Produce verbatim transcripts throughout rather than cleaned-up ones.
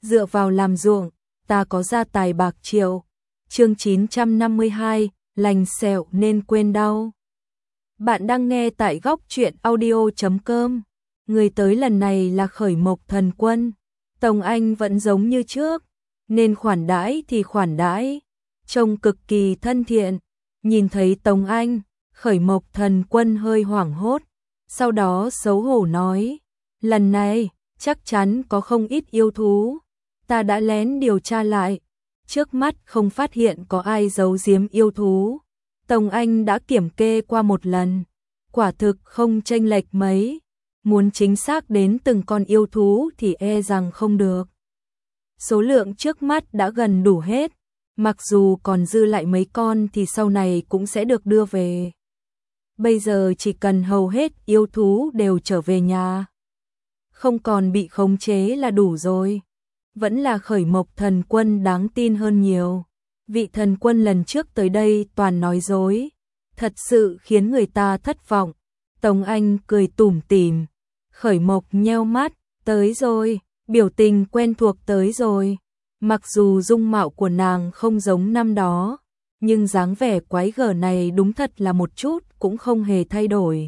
dựa vào làm ruộng, ta có gia tài bạc triệu. Chương chín trăm năm mươi hai, lành sẹo nên quên đau. Bạn đang nghe tại góc truyện audio chấm com. Người tới lần này là Khởi Mộc Thần Quân. Tống Anh vẫn giống như trước, nên khoản đãi thì khoản đãi, trông cực kỳ thân thiện. Nhìn thấy Tống Anh, Khởi Mộc Thần Quân hơi hoảng hốt, sau đó xấu hổ nói, lần này chắc chắn có không ít yêu thú, ta đã lén điều tra lại, trước mắt không phát hiện có ai giấu giếm yêu thú. Tống Anh đã kiểm kê qua một lần, quả thực không chênh lệch mấy, muốn chính xác đến từng con yêu thú thì e rằng không được. Số lượng trước mắt đã gần đủ hết, mặc dù còn dư lại mấy con thì sau này cũng sẽ được đưa về. Bây giờ chỉ cần hầu hết yêu thú đều trở về nhà, không còn bị khống chế là đủ rồi. Vẫn là Khởi Mộc Thần Quân đáng tin hơn nhiều. Vị thần quân lần trước tới đây toàn nói dối, thật sự khiến người ta thất vọng. Tống Anh cười tủm tỉm, Khởi Mộc nheo mắt, tới rồi, biểu tình quen thuộc tới rồi. Mặc dù dung mạo của nàng không giống năm đó, nhưng dáng vẻ quái gở này đúng thật là một chút cũng không hề thay đổi.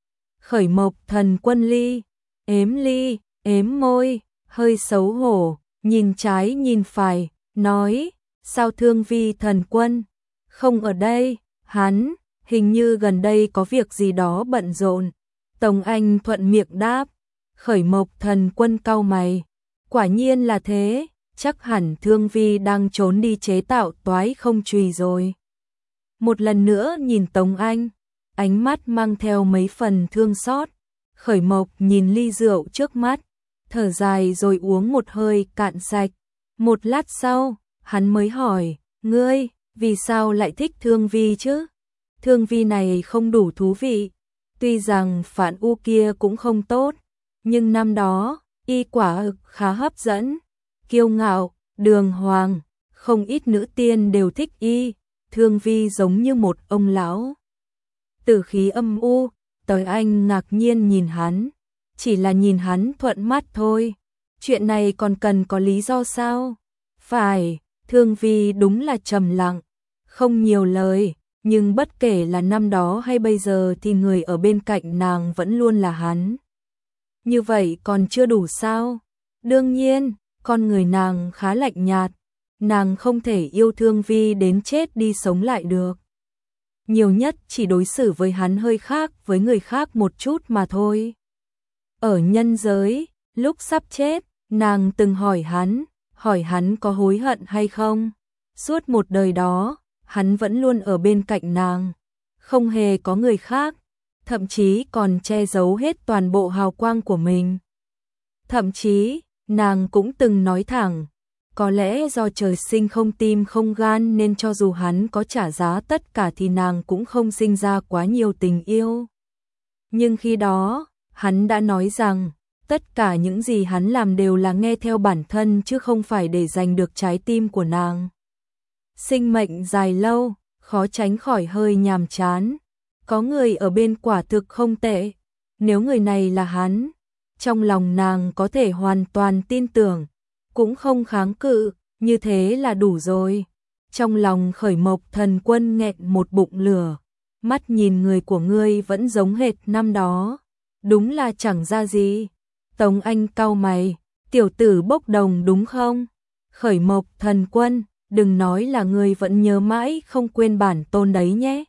Khởi Mộc Thần Quân ly, ếm ly, ếm môi, hơi xấu hổ, nhìn trái nhìn phải, nói, sao Thương Vi Thần Quân không ở đây, hắn hình như gần đây có việc gì đó bận rộn. Tống Anh thuận miệng đáp. Khởi Mộc Thần Quân cau mày, quả nhiên là thế, chắc hẳn Thương Vi đang trốn đi chế tạo toái không chùy rồi. Một lần nữa nhìn Tống Anh, ánh mắt mang theo mấy phần thương xót. Khởi Mộc nhìn ly rượu trước mắt, thở dài rồi uống một hơi cạn sạch. Một lát sau, hắn mới hỏi, ngươi, vì sao lại thích Thương Vi chứ? Thương Vi này không đủ thú vị, tuy rằng phản u kia cũng không tốt, nhưng năm đó, y quả thực khá hấp dẫn, kiêu ngạo, đường hoàng, không ít nữ tiên đều thích y. Thương Vi giống như một ông lão tử khí âm u. Tống Anh ngạc nhiên nhìn hắn, chỉ là nhìn hắn thuận mắt thôi. Chuyện này còn cần có lý do sao? Phải, Thương Vi đúng là trầm lặng, không nhiều lời, nhưng bất kể là năm đó hay bây giờ thì người ở bên cạnh nàng vẫn luôn là hắn. Như vậy còn chưa đủ sao? Đương nhiên, con người nàng khá lạnh nhạt, nàng không thể yêu Thương Vi đến chết đi sống lại được. Nhiều nhất chỉ đối xử với hắn hơi khác với người khác một chút mà thôi. Ở nhân giới, lúc sắp chết, nàng từng hỏi hắn, hỏi hắn có hối hận hay không. Suốt một đời đó, hắn vẫn luôn ở bên cạnh nàng, không hề có người khác, thậm chí còn che giấu hết toàn bộ hào quang của mình. Thậm chí, nàng cũng từng nói thẳng, có lẽ do trời sinh không tim không gan nên cho dù hắn có trả giá tất cả thì nàng cũng không sinh ra quá nhiều tình yêu. Nhưng khi đó, hắn đã nói rằng, tất cả những gì hắn làm đều là nghe theo bản thân chứ không phải để giành được trái tim của nàng. Sinh mệnh dài lâu, khó tránh khỏi hơi nhàm chán. Có người ở bên quả thực không tệ. Nếu người này là hắn, trong lòng nàng có thể hoàn toàn tin tưởng, cũng không kháng cự, như thế là đủ rồi. Trong lòng Khởi Mộc Thần Quân nghẹn một bụng lửa, mắt nhìn người của ngươi vẫn giống hệt năm đó, đúng là chẳng ra gì. Tống Anh cau mày, tiểu tử bốc đồng đúng không? Khởi Mộc Thần Quân, đừng nói là ngươi vẫn nhớ mãi không quên bản tôn đấy nhé.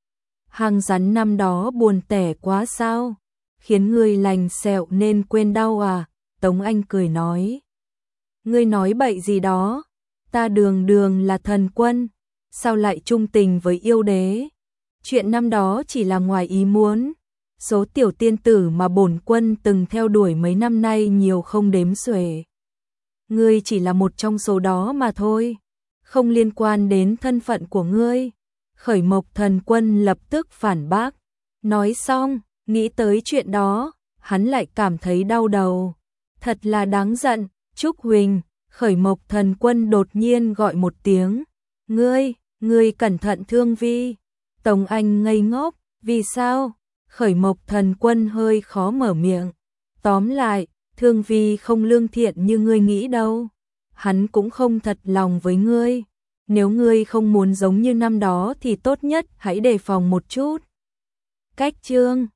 Hàng rắn năm đó buồn tẻ quá sao? Khiến ngươi lành sẹo nên quên đau à? Tống Anh cười nói. Ngươi nói bậy gì đó? Ta đường đường là thần quân, sao lại trung tình với yêu đế? Chuyện năm đó chỉ là ngoài ý muốn. Số tiểu tiên tử mà bổn quân từng theo đuổi mấy năm nay nhiều không đếm xuể. Ngươi chỉ là một trong số đó mà thôi, không liên quan đến thân phận của ngươi. Khởi Mộc Thần Quân lập tức phản bác. Nói xong, nghĩ tới chuyện đó, hắn lại cảm thấy đau đầu. Thật là đáng giận. Trúc Huỳnh, Khởi Mộc Thần Quân đột nhiên gọi một tiếng. Ngươi, ngươi cẩn thận Thương Vi. Tống Anh ngây ngốc, vì sao? Khởi Mộc Thần Quân hơi khó mở miệng. Tóm lại, Thương Vi không lương thiện như ngươi nghĩ đâu. hắn cũng không thật lòng với ngươi. Nếu ngươi không muốn giống như năm đó thì tốt nhất hãy đề phòng một chút. Cách chương